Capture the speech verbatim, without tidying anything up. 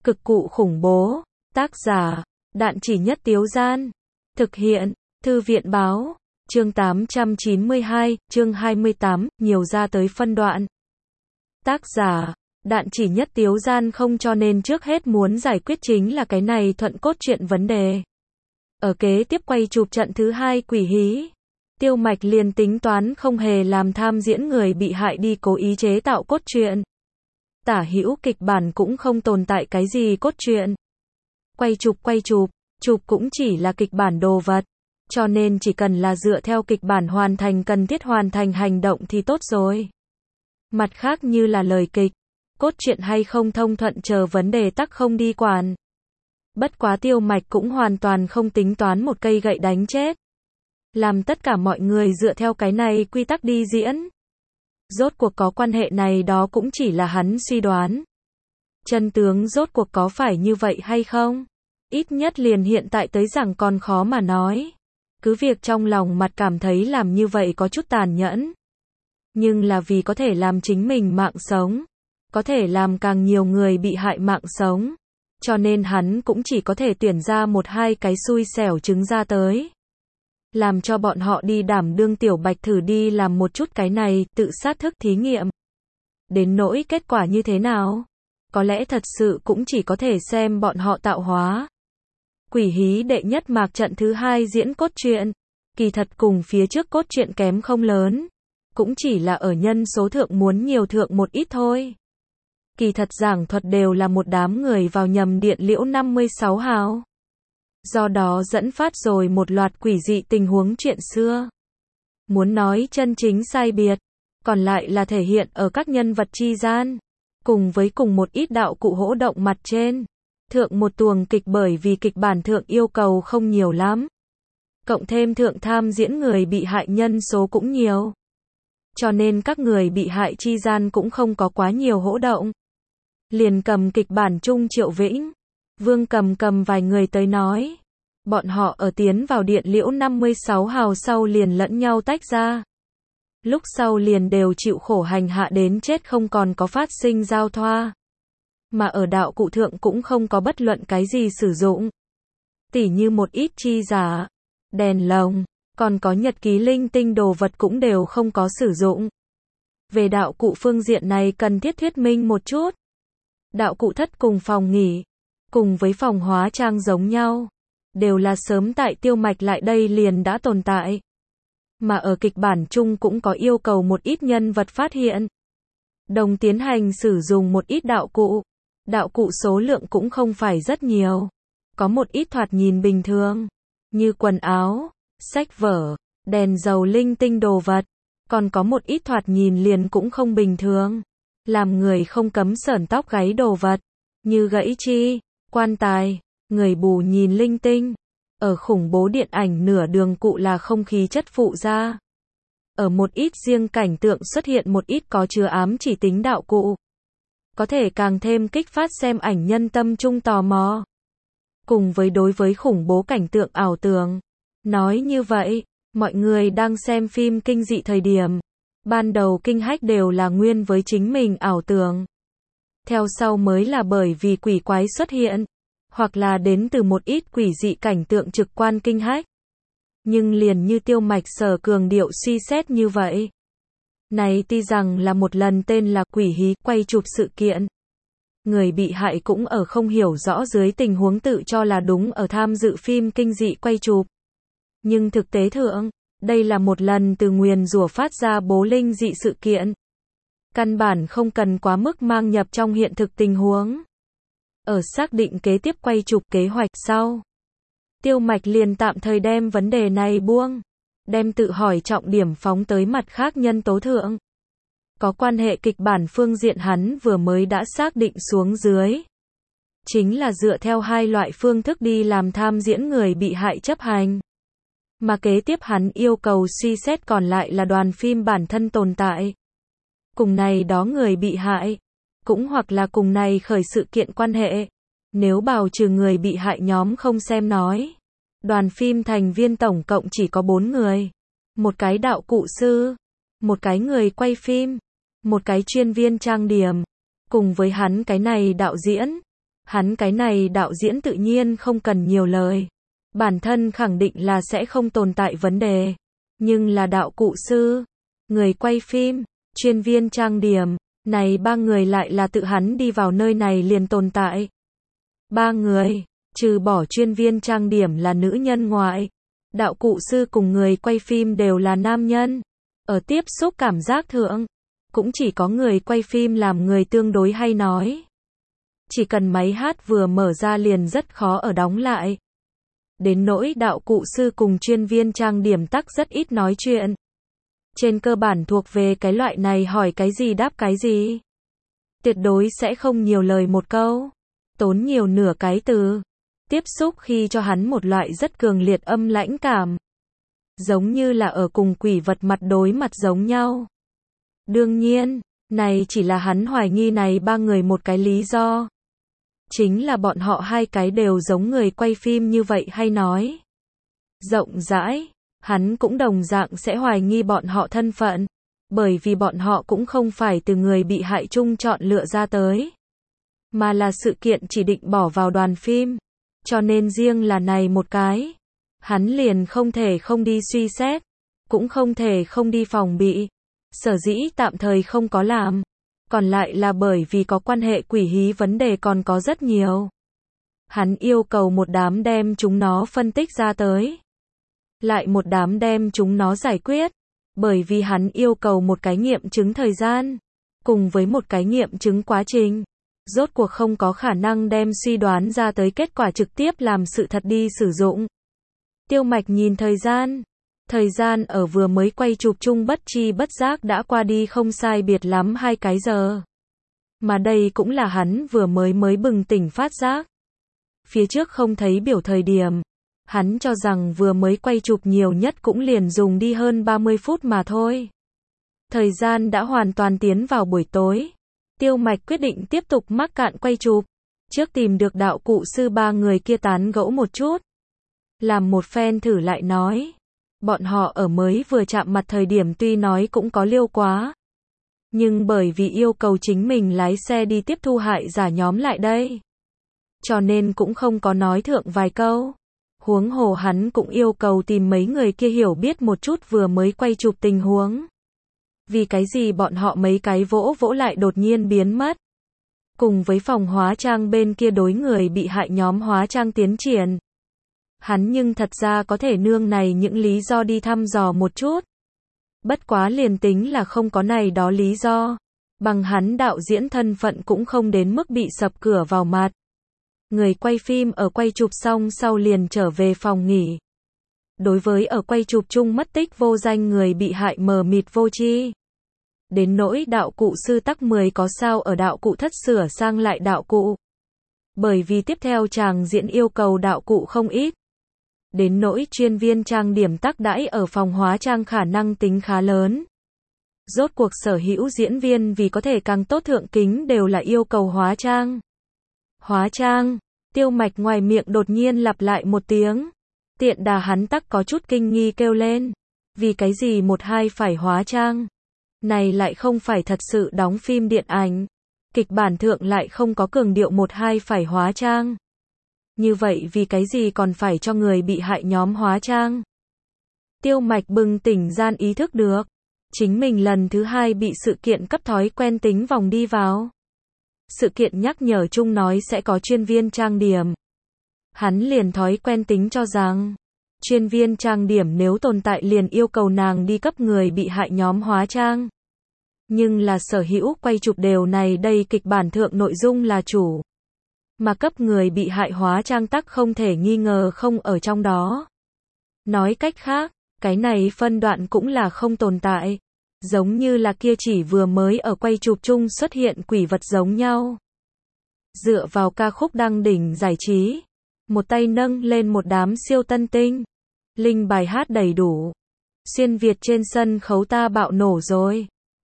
Cực cụ khủng bố. Tác giả, Đạn Chỉ Nhất Tiếu Gian. Thực hiện, Thư viện Báo. Chương tám trăm chín mươi hai, chương hai mươi tám, nhiều ra tới phân đoạn. Tác giả, Đạn Chỉ Nhất Tiếu Gian không, cho nên trước hết muốn giải quyết chính là cái này thuận cốt truyện vấn đề. Ở kế tiếp quay chụp trận thứ hai Quỷ Hí, Tiêu Mạch liền tính toán không hề làm tham diễn người bị hại đi cố ý chế tạo cốt truyện. Tả hữu kịch bản cũng không tồn tại cái gì cốt truyện. Quay chụp quay chụp, chụp cũng chỉ là kịch bản đồ vật. Cho nên chỉ cần là dựa theo kịch bản hoàn thành cần thiết hoàn thành hành động thì tốt rồi. Mặt khác như là lời kịch, cốt truyện hay không thông thuận chờ vấn đề tắc không đi quản. Bất quá Tiêu Mạch cũng hoàn toàn không tính toán một cây gậy đánh chết. Làm tất cả mọi người dựa theo cái này quy tắc đi diễn. Rốt cuộc có quan hệ này đó cũng chỉ là hắn suy đoán. Chân tướng rốt cuộc có phải như vậy hay không? Ít nhất liền hiện tại tới rằng còn khó mà nói. Cứ việc trong lòng mặt cảm thấy làm như vậy có chút tàn nhẫn. Nhưng là vì có thể làm chính mình mạng sống. Có thể làm càng nhiều người bị hại mạng sống. Cho nên hắn cũng chỉ có thể tuyển ra một hai cái xui xẻo trứng ra tới. Làm cho bọn họ đi đảm đương Tiểu Bạch thử đi làm một chút cái này, tự sát thức thí nghiệm. Đến nỗi kết quả như thế nào? Có lẽ thật sự cũng chỉ có thể xem bọn họ tạo hóa. Quỷ Hí đệ nhất mạc trận thứ hai diễn cốt truyện. Kỳ thật cùng phía trước cốt truyện kém không lớn. Cũng chỉ là ở nhân số thượng muốn nhiều thượng một ít thôi. Kỳ thật giảng thuật đều là một đám người vào nhầm điện liễu năm mươi sáu hào. Do đó dẫn phát rồi một loạt quỷ dị tình huống chuyện xưa. Muốn nói chân chính sai biệt, còn lại là thể hiện ở các nhân vật chi gian, cùng với cùng một ít đạo cụ hỗ động mặt trên. Thượng một tuồng kịch bởi vì kịch bản thượng yêu cầu không nhiều lắm. Cộng thêm thượng tham diễn người bị hại nhân số cũng nhiều. Cho nên các người bị hại chi gian cũng không có quá nhiều hỗ động. Liền cầm kịch bản chung Triệu Vĩnh, Vương Cầm cầm vài người tới nói. Bọn họ ở tiến vào điện liễu năm mươi sáu hào sau liền lẫn nhau tách ra. Lúc sau liền đều chịu khổ hành hạ đến chết không còn có phát sinh giao thoa. Mà ở đạo cụ thượng cũng không có bất luận cái gì sử dụng. Tỉ như một ít chi giả, đèn lồng, còn có nhật ký linh tinh đồ vật cũng đều không có sử dụng. Về đạo cụ phương diện này cần thiết thuyết minh một chút. Đạo cụ thất cùng phòng nghỉ, cùng với phòng hóa trang giống nhau. Đều là sớm tại Tiêu Mạch lại đây liền đã tồn tại. Mà ở kịch bản chung cũng có yêu cầu một ít nhân vật phát hiện. Đồng tiến hành sử dụng một ít đạo cụ. Đạo cụ số lượng cũng không phải rất nhiều. Có một ít thoạt nhìn bình thường. Như quần áo, sách vở, đèn dầu linh tinh đồ vật. Còn có một ít thoạt nhìn liền cũng không bình thường. Làm người không cấm sởn tóc gáy đồ vật. Như gãy chi, quan tài. Người bù nhìn linh tinh. Ở khủng bố điện ảnh nửa đường cụ là không khí chất phụ ra. Ở một ít riêng cảnh tượng xuất hiện một ít có chứa ám chỉ tính đạo cụ. Có thể càng thêm kích phát xem ảnh nhân tâm trung tò mò. Cùng với đối với khủng bố cảnh tượng ảo tưởng. Nói như vậy, mọi người đang xem phim kinh dị thời điểm. Ban đầu kinh hách đều là nguyên với chính mình ảo tưởng. Theo sau mới là bởi vì quỷ quái xuất hiện. Hoặc là đến từ một ít quỷ dị cảnh tượng trực quan kinh hách. Nhưng liền như Tiêu Mạch sở cường điệu suy xét như vậy. Này tuy rằng là một lần tên là Quỷ Hí quay chụp sự kiện. Người bị hại cũng ở không hiểu rõ dưới tình huống tự cho là đúng ở tham dự phim kinh dị quay chụp. Nhưng thực tế thượng, đây là một lần từ nguyền rủa phát ra bố linh dị sự kiện. Căn bản không cần quá mức mang nhập trong hiện thực tình huống. Ở xác định kế tiếp quay chụp kế hoạch sau. Tiêu Mạch liền tạm thời đem vấn đề này buông. Đem tự hỏi trọng điểm phóng tới mặt khác nhân tố thượng. Có quan hệ kịch bản phương diện hắn vừa mới đã xác định xuống dưới. Chính là dựa theo hai loại phương thức đi làm tham diễn người bị hại chấp hành. Mà kế tiếp hắn yêu cầu suy xét còn lại là đoàn phim bản thân tồn tại. Cùng này đó người bị hại. Cũng hoặc là cùng này khởi sự kiện quan hệ. Nếu bào trừ người bị hại nhóm không xem nói. Đoàn phim thành viên tổng cộng chỉ có bốn người. Một cái đạo cụ sư. Một cái người quay phim. Một cái chuyên viên trang điểm. Cùng với hắn cái này đạo diễn. Hắn cái này đạo diễn tự nhiên không cần nhiều lời. Bản thân khẳng định là sẽ không tồn tại vấn đề. Nhưng là đạo cụ sư, người quay phim, chuyên viên trang điểm, này ba người lại là tự hắn đi vào nơi này liền tồn tại. Ba người, trừ bỏ chuyên viên trang điểm là nữ nhân ngoại, đạo cụ sư cùng người quay phim đều là nam nhân. Ở tiếp xúc cảm giác thượng, cũng chỉ có người quay phim làm người tương đối hay nói. Chỉ cần máy hát vừa mở ra liền rất khó ở đóng lại. Đến nỗi đạo cụ sư cùng chuyên viên trang điểm tắc rất ít nói chuyện. Trên cơ bản thuộc về cái loại này hỏi cái gì đáp cái gì. Tuyệt đối sẽ không nhiều lời một câu. Tốn nhiều nửa cái từ. Tiếp xúc khi cho hắn một loại rất cường liệt âm lãnh cảm. Giống như là ở cùng quỷ vật mặt đối mặt giống nhau. Đương nhiên, này chỉ là hắn hoài nghi này ba người một cái lý do. Chính là bọn họ hai cái đều giống người quay phim như vậy hay nói. Rộng rãi, hắn cũng đồng dạng sẽ hoài nghi bọn họ thân phận. Bởi vì bọn họ cũng không phải từ người bị hại chung chọn lựa ra tới. Mà là sự kiện chỉ định bỏ vào đoàn phim. Cho nên riêng là này một cái. Hắn liền không thể không đi suy xét. Cũng không thể không đi phòng bị. Sở dĩ tạm thời không có làm. Còn lại là bởi vì có quan hệ quỷ hí vấn đề còn có rất nhiều. Hắn yêu cầu một đám đem chúng nó phân tích ra tới. Lại một đám đem chúng nó giải quyết. Bởi vì hắn yêu cầu một cái nghiệm chứng thời gian. Cùng với một cái nghiệm chứng quá trình. Rốt cuộc không có khả năng đem suy đoán ra tới kết quả trực tiếp làm sự thật đi sử dụng. Tiêu Mạch nhìn thời gian. Thời gian ở vừa mới quay chụp chung bất chi bất giác đã qua đi không sai biệt lắm hai cái giờ. Mà đây cũng là hắn vừa mới mới bừng tỉnh phát giác. Phía trước không thấy biểu thời điểm. Hắn cho rằng vừa mới quay chụp nhiều nhất cũng liền dùng đi hơn ba mươi phút mà thôi. Thời gian đã hoàn toàn tiến vào buổi tối. Tiêu Mạch quyết định tiếp tục mắc cạn quay chụp. Trước tìm được đạo cụ sư ba người kia tán gẫu một chút. Làm một phen thử lại nói. Bọn họ ở mới vừa chạm mặt thời điểm tuy nói cũng có liêu quá. Nhưng bởi vì yêu cầu chính mình lái xe đi tiếp thu hại giả nhóm lại đây. Cho nên cũng không có nói thượng vài câu. Huống hồ hắn cũng yêu cầu tìm mấy người kia hiểu biết một chút vừa mới quay chụp tình huống. Vì cái gì bọn họ mấy cái vỗ vỗ lại đột nhiên biến mất. Cùng với phòng hóa trang bên kia đối người bị hại nhóm hóa trang tiến triển. Hắn nhưng thật ra có thể nương này những lý do đi thăm dò một chút. Bất quá liền tính là không có này đó lý do. Bằng hắn đạo diễn thân phận cũng không đến mức bị sập cửa vào mặt. Người quay phim ở quay chụp xong sau liền trở về phòng nghỉ. Đối với ở quay chụp chung mất tích vô danh người bị hại mờ mịt vô tri. Đến nỗi đạo cụ sư tắc mười có sao ở đạo cụ thất sửa sang lại đạo cụ. Bởi vì tiếp theo chàng diễn yêu cầu đạo cụ không ít. Đến nỗi chuyên viên trang điểm tắc đãi ở phòng hóa trang khả năng tính khá lớn. Rốt cuộc sở hữu diễn viên vì có thể càng tốt thượng kính đều là yêu cầu hóa trang. Hóa trang, Tiêu Mạch ngoài miệng đột nhiên lặp lại một tiếng. Tiện đà hắn tắc có chút kinh nghi kêu lên. Vì cái gì một hai phải hóa trang? Này lại không phải thật sự đóng phim điện ảnh. Kịch bản thượng lại không có cường điệu một hai phải hóa trang. Như vậy vì cái gì còn phải cho người bị hại nhóm hóa trang? Tiêu Mạch bừng tỉnh gian ý thức được. Chính mình lần thứ hai bị sự kiện cấp thói quen tính vòng đi vào. Sự kiện nhắc nhở chung nói sẽ có chuyên viên trang điểm. Hắn liền thói quen tính cho rằng, chuyên viên trang điểm nếu tồn tại liền yêu cầu nàng đi cấp người bị hại nhóm hóa trang. Nhưng là sở hữu quay chụp đều này đây kịch bản thượng nội dung là chủ. Mà cấp người bị hại hóa trang tắc không thể nghi ngờ không ở trong đó. Nói cách khác, cái này phân đoạn cũng là không tồn tại. Giống như là kia chỉ vừa mới ở quay chụp chung xuất hiện quỷ vật giống nhau. Dựa vào ca khúc đăng đỉnh giải trí. Một tay nâng lên một đám siêu tân tinh. Linh bài hát đầy đủ. Xuyên Việt trên sân khấu ta bạo nổ rồi.